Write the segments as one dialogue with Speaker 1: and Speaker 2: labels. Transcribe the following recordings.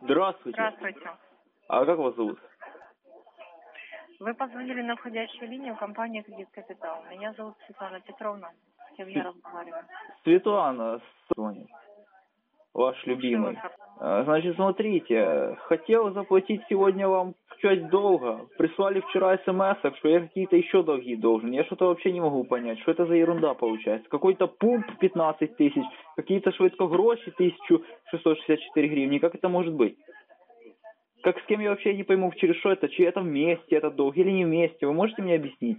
Speaker 1: Здравствуйте.
Speaker 2: Здравствуйте.
Speaker 1: А как вас зовут?
Speaker 2: Вы позвонили на входящую линию компании «Кредит Капитал». Меня зовут Светлана Петровна. С кем я разговариваю?
Speaker 1: Светлана звонит. Ваш любимый. Значит, смотрите, хотел заплатить сегодня вам часть долга. Прислали вчера смс, что я какие-то еще долги должен. Я что-то вообще не могу понять, что это за ерунда получается. Какой-то пумп 15 тысяч, какие-то швидкогроши 1664 гривни. Как это может быть? Как с кем я вообще не пойму, через что это, чи это вместе этот долг или не вместе. Вы можете мне объяснить?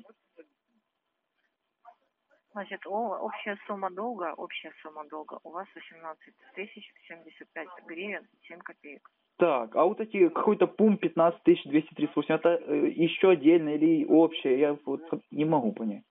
Speaker 2: Значит, общая сумма долга у вас 18 тысяч 75 гривен 7 копеек.
Speaker 1: Так, а вот эти какой-то пумп 15 238, это еще отдельно или общее? Я вот не могу понять.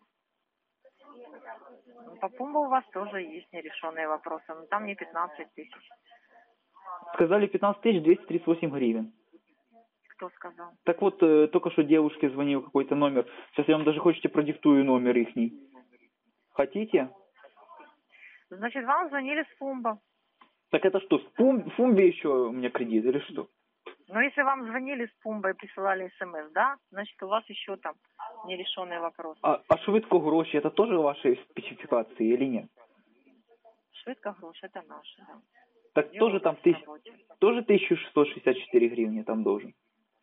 Speaker 2: По пумбу у вас тоже есть нерешенные вопросы, но там не 15 тысяч.
Speaker 1: Сказали 15 238 гривен.
Speaker 2: Кто сказал?
Speaker 1: Так вот, только что девушке звонил какой-то номер. Сейчас я вам даже хотите продиктую номер ихний. Хотите?
Speaker 2: Значит, вам звонили с пумба.
Speaker 1: Так это что, в Фумбе еще у меня кредит или что?
Speaker 2: Но если вам звонили с пумба и присылали смс, да, значит, у вас еще там нерешенные вопросы.
Speaker 1: А швидкогроші, это тоже ваши спецификации или нет?
Speaker 2: Швидкогрош, это наши, да.
Speaker 1: Так тоже там тоже 1664 гривни там должен?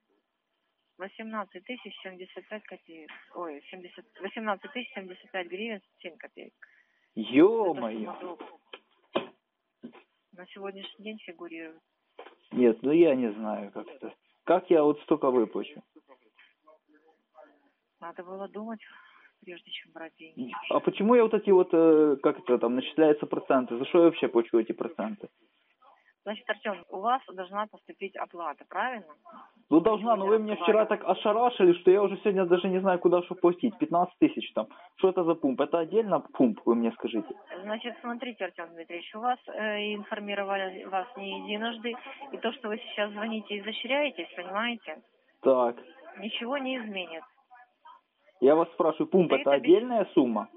Speaker 2: 18 тысяч 75 копеек. Ой, 18 тысяч 75 гривен 7 копеек.
Speaker 1: Ё-моё!
Speaker 2: На сегодняшний день фигурирует.
Speaker 1: Нет, ну я не знаю, как это. Как я вот столько выплачу?
Speaker 2: Надо было думать, прежде чем брать деньги.
Speaker 1: А почему я вот эти вот, как это там, начисляются проценты? За что я вообще плачу эти проценты?
Speaker 2: Значит, Артем, у вас должна поступить оплата, правильно?
Speaker 1: Ну должна, но вы меня вчера так ошарашили, что я уже сегодня даже не знаю, куда что платить. 15 тысяч там. Что это за пумп? Это отдельно пумп, вы мне скажите?
Speaker 2: Значит, смотрите, Артем Дмитриевич, у вас информировали вас не единожды, и то, что вы сейчас звоните, изощряетесь, понимаете?
Speaker 1: Так.
Speaker 2: Ничего не изменит.
Speaker 1: Я вас спрашиваю, пумп это отдельная сумма?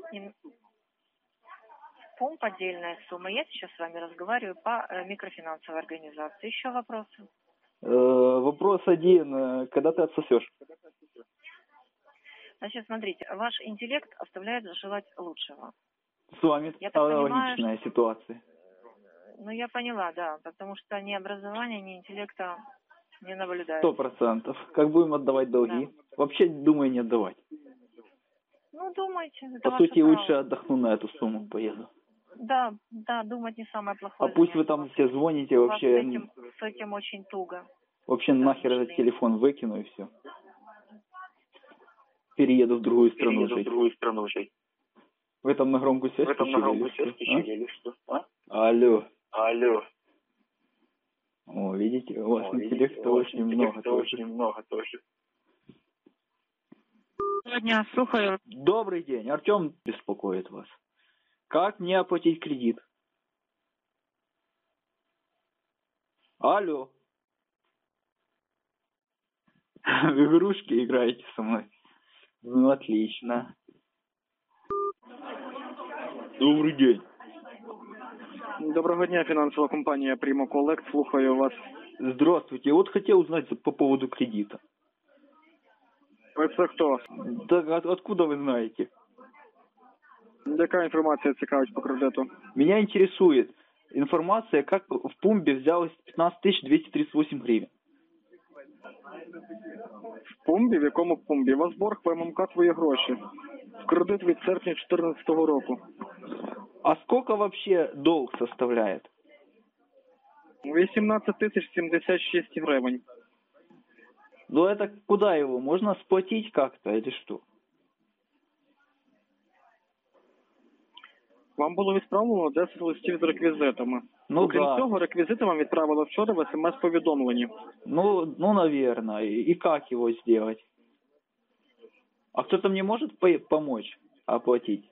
Speaker 2: Пумп отдельная сумма. Я сейчас с вами разговариваю по микрофинансовой организации. Еще вопросы?
Speaker 1: Вопрос один. Когда ты отсосешь?
Speaker 2: Значит, смотрите, ваш интеллект оставляет желать лучшего.
Speaker 1: С вами аналогичная ситуация.
Speaker 2: Ну, я поняла, да, потому что ни образования, ни интеллекта не наблюдается.
Speaker 1: 100%. Как будем отдавать долги? Да. Вообще, думаю, не отдавать.
Speaker 2: Ну, думайте.
Speaker 1: По сути, лучше отдохну на эту сумму, поеду.
Speaker 2: Да, думать не самое плохое.
Speaker 1: А пусть вы там все звоните, вообще...
Speaker 2: С этим очень туго.
Speaker 1: Вообще нахер этот телефон выкину и все. Перееду в другую страну жить. Вы там на громкую связь включили или что? Алло. О, видите, у вас интеллекта очень много тоже.
Speaker 2: Сегодня слухаю.
Speaker 1: Добрый день, Артем беспокоит вас. Как мне оплатить кредит? Алло. В игрушки играете со мной? Ну, отлично. Добрый день.
Speaker 3: Доброго дня, финансовая компания Primo Collect. Слухаю вас.
Speaker 1: Здравствуйте. Вот хотел узнать по поводу кредита.
Speaker 3: Это кто?
Speaker 1: Так откуда вы знаете?
Speaker 3: Яка інформація цікавить по кредиту?
Speaker 1: Меня интересует информация, как в пумбе взялось 15 238 гривен.
Speaker 3: В пумбі? В якому пумбі? У вас борг по ММК «Твої гроші». В кредит від серпня 2014 року.
Speaker 1: А сколько вообще долг составляет?
Speaker 3: 18 тысяч 76 гривень.
Speaker 1: Ну это куда его? Можно сплатить как-то или что?
Speaker 3: Вам було відправлено 10 листів з реквізитами.
Speaker 1: Ну,
Speaker 3: окрім цього, реквізити вам відправили вчора в СМС-повідомленні.
Speaker 1: Ну, наверное. И как его сделать? А кто-то мне может помочь оплатить?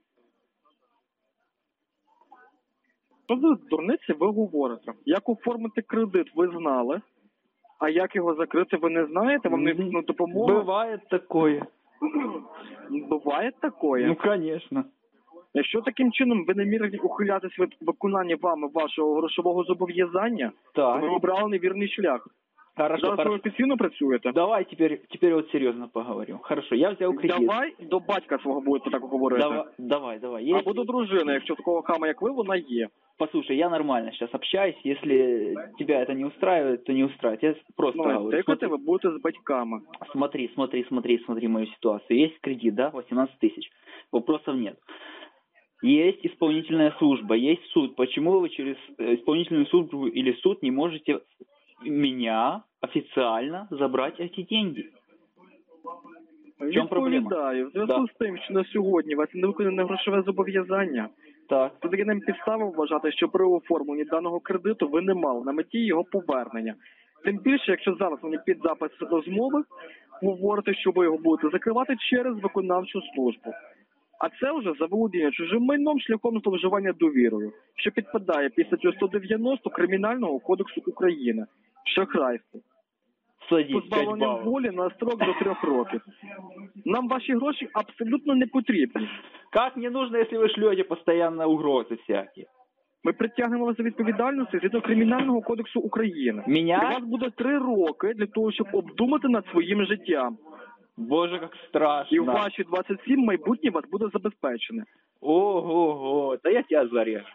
Speaker 3: Що за дурниці ви говорите? Як оформити кредит, ви знали, а як його закрити, ви не знаєте? Вам не допомога?
Speaker 1: Бывает такое.
Speaker 3: Бывает такое?
Speaker 1: Ну, конечно.
Speaker 3: Якщо таким чином ви намірені ухилятись від виконання вами вашого грошового зобов'язання, то ви
Speaker 1: Так,
Speaker 3: обрали невірний шлях.
Speaker 1: хорошо,
Speaker 3: Зараз ви
Speaker 1: хорошо.
Speaker 3: офіційно працюєте?
Speaker 1: Давай теперь вот серьезно поговорим. Хорошо, я взял кредит.
Speaker 3: Давай до батька свого будете так говорити.
Speaker 1: Давай. Есть...
Speaker 3: Або до дружини, якщо такого хама, як ви, вона є.
Speaker 1: Послушай, я нормально сейчас общаюсь. Если тебя это не устраивает, то не устраивает. Я просто
Speaker 3: Ну,
Speaker 1: говорю.
Speaker 3: тикати ви будете з батьками.
Speaker 1: Смотри мою ситуацию. Есть кредит, да, 18 тысяч. Вопросов нет. Есть исполнительная служба, есть суд. Почему вы через исполнительную службу или суд не можете меня официально забрать эти деньги? В чому проблема?
Speaker 3: Відповідаю. В зв'язку з тим, що на сьогодні у вас не виконане грошове зобов'язання,
Speaker 1: Так.
Speaker 3: то таки нам підстави вважати, що при оформленні даного кредиту ви не мали на меті його повернення. Тим більше, якщо зараз мені під запис розмови говорите, що ви його будете закривати через виконавчу службу. А це вже заволодіння чужим майном шляхом зловживання довірою, що підпадає під статтю 190 Кримінального кодексу України. Шахрайство.
Speaker 1: Садись, 5
Speaker 3: Позбавлення
Speaker 1: баллов.
Speaker 3: волі на строк до 3 років. Нам ваші гроші абсолютно не потрібні.
Speaker 1: Как мне нужно, если вы шлете постоянно угрозы всякие?
Speaker 3: Ми притягнемо вас за відповідальністю згідно Кримінального кодексу України.
Speaker 1: Меня?
Speaker 3: У вас буде 3 роки для того, щоб обдумати над своїм життям.
Speaker 1: Боже, как
Speaker 3: І в
Speaker 1: страшно.
Speaker 3: ваші 27 майбутнє вас буде забезпечене.
Speaker 1: Ого-го, да я тебя зарежу.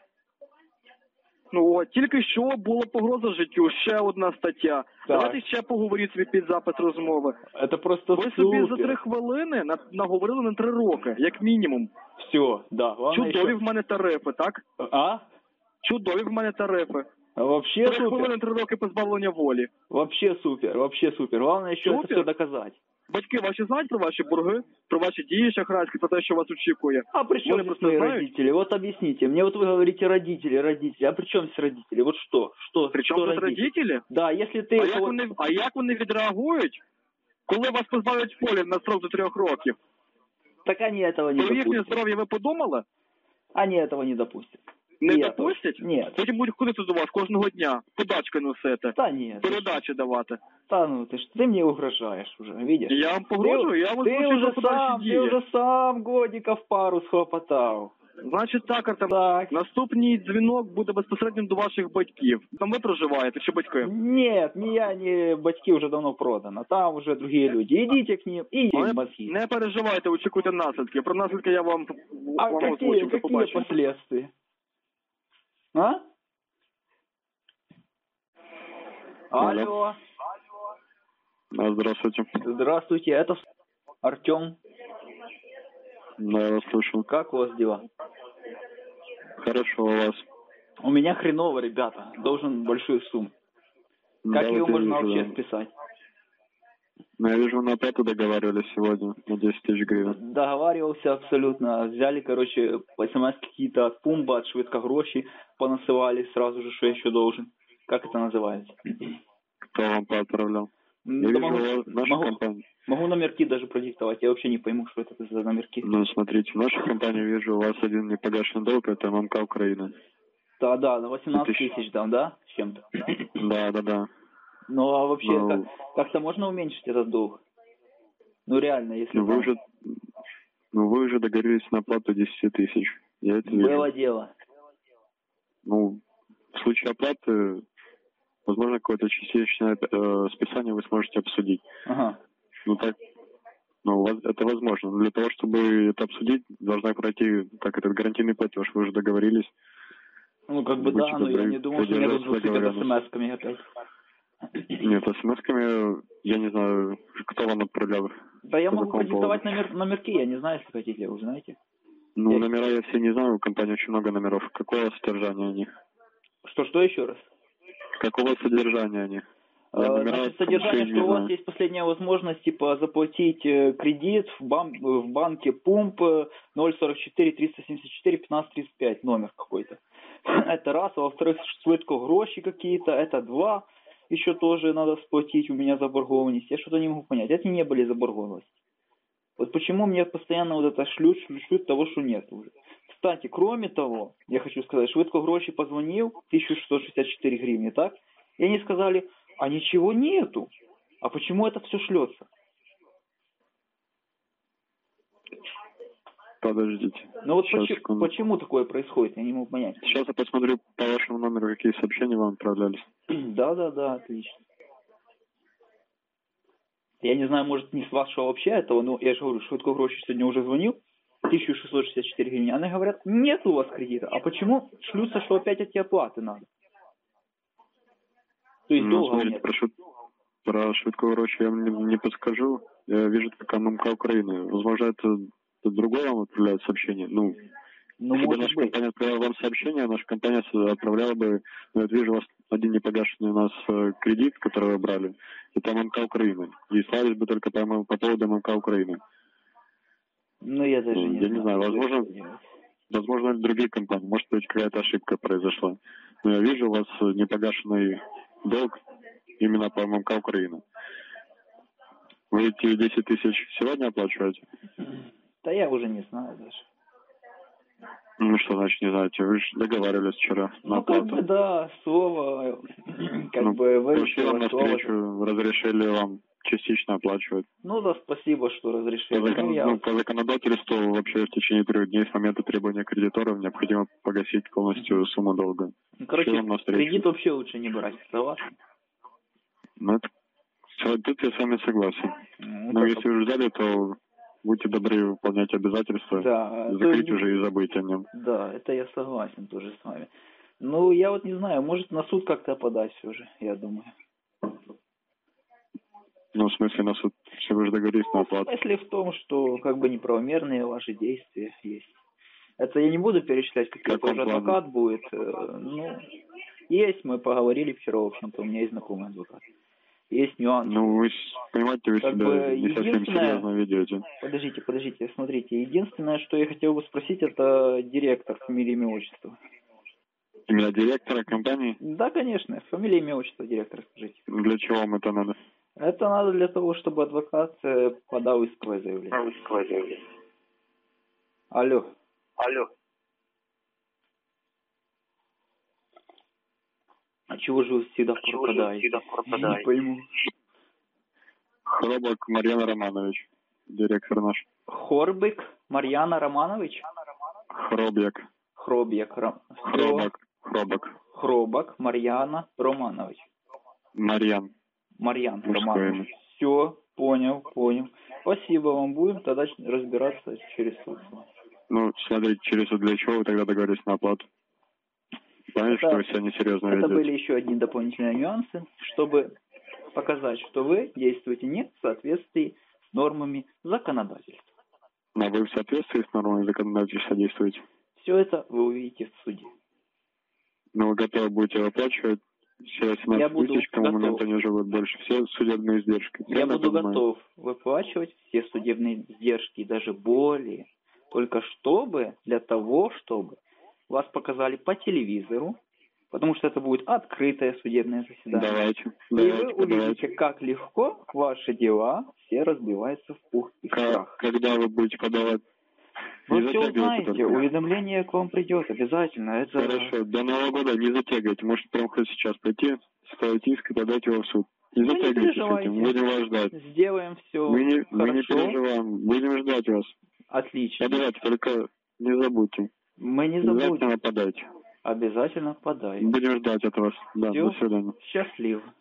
Speaker 3: Ну, от, тільки що була погроза життю, ще одна стаття. Давайте ще поговоріть собі під запис розмови.
Speaker 1: Это просто
Speaker 3: Ви собі за 3
Speaker 1: супер.
Speaker 3: хвилини наговорили на 3 роки, як мінімум.
Speaker 1: Все, да. Главное
Speaker 3: Чудові
Speaker 1: еще...
Speaker 3: в мене тарифи, так?
Speaker 1: А?
Speaker 3: Чудові в мене тарифи.
Speaker 1: Вообще
Speaker 3: 3
Speaker 1: супер.
Speaker 3: хвилини, 3 роки позбавлення волі.
Speaker 1: Вообще супер. Главное еще это
Speaker 3: Супер?
Speaker 1: все доказать.
Speaker 3: Батьки ваші знають про ваші борги, про ваші дії шахрайські, про те, що вас очікує.
Speaker 1: А при чем
Speaker 3: Вони
Speaker 1: здесь
Speaker 3: просто
Speaker 1: мои
Speaker 3: знають.
Speaker 1: родители? Вот объясните. Мне вот вы говорите родители. А при чем здесь родители? Вот что?
Speaker 3: Причому
Speaker 1: что
Speaker 3: тут родителі?
Speaker 1: Да, если ты...
Speaker 3: А як вони відреагують, коли вас позбавлять волі на строк до 3 років?
Speaker 1: Так они этого не
Speaker 3: Про їхнє
Speaker 1: допустят.
Speaker 3: здоров'я ви подумали?
Speaker 1: Они этого не допустят.
Speaker 3: Не
Speaker 1: Нет.
Speaker 3: допустять?
Speaker 1: Нет.
Speaker 3: Потім будуть ходити до вас кожного дня, подачки носити,
Speaker 1: Да нет.
Speaker 3: передачі давати.
Speaker 1: Да ну, ты мне угрожаешь уже, видишь?
Speaker 3: Я вам погрожую, я вас
Speaker 1: Ты
Speaker 3: прошу
Speaker 1: уже
Speaker 3: про подальші
Speaker 1: сам,
Speaker 3: дії.
Speaker 1: ты уже сам годиков пару схлопотал.
Speaker 3: Значить так, Артем,
Speaker 1: Так.
Speaker 3: наступний дзвінок буде безпосередньо до ваших батьків. Там ви проживаєте чи батьки?
Speaker 1: Нет, ни я, ни батьки уже давно продано. Там уже другие люди. Идите к ним и
Speaker 3: Але
Speaker 1: мозги.
Speaker 3: не переживайте, очікуйте наслідки. Про наслідки я вам
Speaker 1: А какие
Speaker 3: побачу.
Speaker 1: последствия? А? Алло.
Speaker 3: Здравствуйте.
Speaker 1: Здравствуйте, это Артем.
Speaker 3: Да, я вас слышу.
Speaker 1: Как у вас дела?
Speaker 3: Хорошо, у вас.
Speaker 1: У меня хреново, ребята. Должен большую сумму. Как
Speaker 3: Да,
Speaker 1: ее
Speaker 3: вот я
Speaker 1: можно
Speaker 3: вижу,
Speaker 1: вообще
Speaker 3: да.
Speaker 1: списать?
Speaker 3: Ну, я вижу, на оплату договаривались сегодня на 10 тысяч гривен.
Speaker 1: Договаривался абсолютно. Взяли, короче, по СМС какие-то от Пумба, от Швидкогроши, понасывали сразу же, что я еще должен. Как это называется?
Speaker 3: Кто вам поотправлял? Я
Speaker 1: Да
Speaker 3: вижу, наша компания.
Speaker 1: могу номерки даже продиктовать. Я вообще не пойму, что это за номерки.
Speaker 3: Ну, смотрите, в нашей компании вижу, у вас один непогашенный долг, это ММК Украина.
Speaker 1: Да, на 18
Speaker 3: 2000.
Speaker 1: тысяч там, да? С чем-то.
Speaker 3: Да.
Speaker 1: Ну, а вообще,
Speaker 3: Ну,
Speaker 1: как-то можно уменьшить этот долг? Ну, реально, если
Speaker 3: Ну,
Speaker 1: там
Speaker 3: вы уже договорились на оплату 10 тысяч. Я это вижу.
Speaker 1: было дело.
Speaker 3: Ну, в случае оплаты, возможно, какое-то частичное списание вы сможете обсудить.
Speaker 1: Ага.
Speaker 3: Ну, так, это возможно. Но для того, чтобы это обсудить, должна пройти, как этот гарантийный платеж. Вы уже договорились.
Speaker 1: Ну, как бы
Speaker 3: Будьте
Speaker 1: да, но я
Speaker 3: добры,
Speaker 1: не думал, что меня тут
Speaker 3: придерживаться
Speaker 1: засыпят
Speaker 3: договоренности.
Speaker 1: смс-ками опять.
Speaker 3: Нет, смс-ками, я не знаю, кто вам отправлял.
Speaker 1: Да я
Speaker 3: По
Speaker 1: могу
Speaker 3: какому
Speaker 1: продиктовать
Speaker 3: поводу?
Speaker 1: номерки, я не знаю, если хотите, вы знаете.
Speaker 3: Ну,
Speaker 1: Я-
Speaker 3: номера я все не знаю, у компании очень много номеров. Какого содержания они?
Speaker 1: Что еще раз?
Speaker 3: Какого содержания они? Я номера
Speaker 1: Значит,
Speaker 3: как бы
Speaker 1: содержание,
Speaker 3: не
Speaker 1: что у вас
Speaker 3: знаю.
Speaker 1: есть последняя возможность, типа, заплатить кредит в банке Пумп 044 374 15 35, номер какой-то. Это раз, а во-вторых, Швидкогроши какие-то, это два, еще тоже надо сплатить у меня заборгованность. Я что-то не могу понять, эти не были заборгованности. Вот почему мне постоянно вот это шлют того, что нет уже. Кстати, кроме того, я хочу сказать, Швидкогроши позвонил, 1664 гривны, так? И они сказали, а ничего нету. А почему это все шлется?
Speaker 4: Подождите.
Speaker 1: Ну вот
Speaker 4: Сейчас, секунду.
Speaker 1: почему такое происходит, я не могу понять.
Speaker 4: Сейчас я посмотрю по вашему номеру, какие сообщения вам отправлялись.
Speaker 1: Да, отлично. Я не знаю, может, не с вашего вообще этого, но я же говорю, Швидко Гроші сегодня уже звонил, 1664 гривны. Они говорят, нет у вас кредита. А почему шлются, что опять эти оплаты надо? То есть долго
Speaker 4: смотрите,
Speaker 1: нет.
Speaker 4: про Швидко Гроші я вам не подскажу. Я вижу только ММК Украины. Возможно, это другое вам отправляет сообщение. Ну если бы наша компания отправляла вам сообщение, наша компания отправляла бы, я вижу у вас один непогашенный у нас кредит, который вы брали, это ММК Украины. И слались бы только по поводу ММК Украины.
Speaker 1: Ну, я даже
Speaker 4: не знаю, возможно, другие компании. Может быть, какая-то ошибка произошла. Но я вижу у вас непогашенный долг именно по ММК Украины. Вы эти 10 тысяч сегодня оплачиваете?
Speaker 1: Да я уже не знаю даже.
Speaker 4: Ну что значит не знаете? Вы же договаривались вчера на оплату.
Speaker 1: Как бы да, слово,
Speaker 4: Пришли вам на встречу, разрешили вам частично оплачивать.
Speaker 1: Ну да, спасибо, что разрешили.
Speaker 4: По законодательству вообще в течение 3 дней с момента требования кредиторов необходимо погасить полностью сумму долга.
Speaker 1: Короче, кредит вообще лучше не брать, согласен?
Speaker 4: Ну это тут я с вами согласен. Но если вы ждали, то будьте добры выполнять обязательства, закрыть уже и забыть о нем.
Speaker 1: Да, это я согласен тоже с вами. Ну, я вот не знаю, может на суд как-то подать все же, я думаю.
Speaker 4: Ну, в смысле на суд? Если вы же договорились на оплату.
Speaker 1: Если в том, что как бы неправомерные ваши действия есть. Это я не буду перечислять, какой тоже адвокат будет. Ну, есть, мы поговорили вчера, в общем-то, у меня есть знакомый адвокат. Есть нюансы.
Speaker 4: Ну, вы понимаете, вы
Speaker 1: как
Speaker 4: себя не совсем серьезно ведете.
Speaker 1: Подождите, смотрите. Единственное, что я хотел бы спросить, это директор, фамилия, имя, отчество.
Speaker 4: Именно директора компании?
Speaker 1: Да, конечно, фамилия, имя, отчество директора, скажите.
Speaker 4: Для чего вам это надо?
Speaker 1: Это надо для того, чтобы адвокат подал исковое заявление. Алло. А чего же вы всегда пропадаете? Я не пойму.
Speaker 4: Хробак Марьяна Романович, директор наш.
Speaker 1: Хорбик Марьяна Романович?
Speaker 4: Хробак.
Speaker 1: Хробак Марьяна Романович.
Speaker 4: Марьян
Speaker 1: Романович. Все, понял. Спасибо вам, будем тогда разбираться через суд.
Speaker 4: Ну, смотрите, через суд для чего вы тогда договорились на оплату? Понимаете, что вы себя несерьезно ведете?
Speaker 1: Это были еще одни дополнительные нюансы, чтобы показать, что вы действуете не в соответствии с нормами законодательства.
Speaker 4: Но вы в соответствии с нормами законодательства действуете?
Speaker 1: Все это вы увидите в суде.
Speaker 4: Но вы готовы будете выплачивать все 17 тысяч, к тому моменту они уже будут больше, все судебные издержки.
Speaker 1: Я буду готов выплачивать все судебные издержки, даже более. Только для того, чтобы вас показали по телевизору, потому что это будет открытое судебное заседание.
Speaker 4: Давайте.
Speaker 1: Вы увидите, как легко ваши дела все разбиваются в пух и прах.
Speaker 4: Когда вы будете подавать?
Speaker 1: Вы все узнаете, уведомление к вам придет обязательно.
Speaker 4: Хорошо, до Нового года не затягивайте. Может, прямо хоть сейчас пойти, составить иск и подать его в суд. Не затягивайте с этим, будем вас ждать.
Speaker 1: Сделаем все
Speaker 4: Мы не переживаем, будем ждать вас.
Speaker 1: Отлично.
Speaker 4: Подавайте, только не забудьте.
Speaker 1: Мы не забудем.
Speaker 4: Обязательно подайте.
Speaker 1: Обязательно подаем.
Speaker 4: Будем ждать от вас. Да,
Speaker 1: Всё.
Speaker 4: до свидания.
Speaker 1: Счастливо.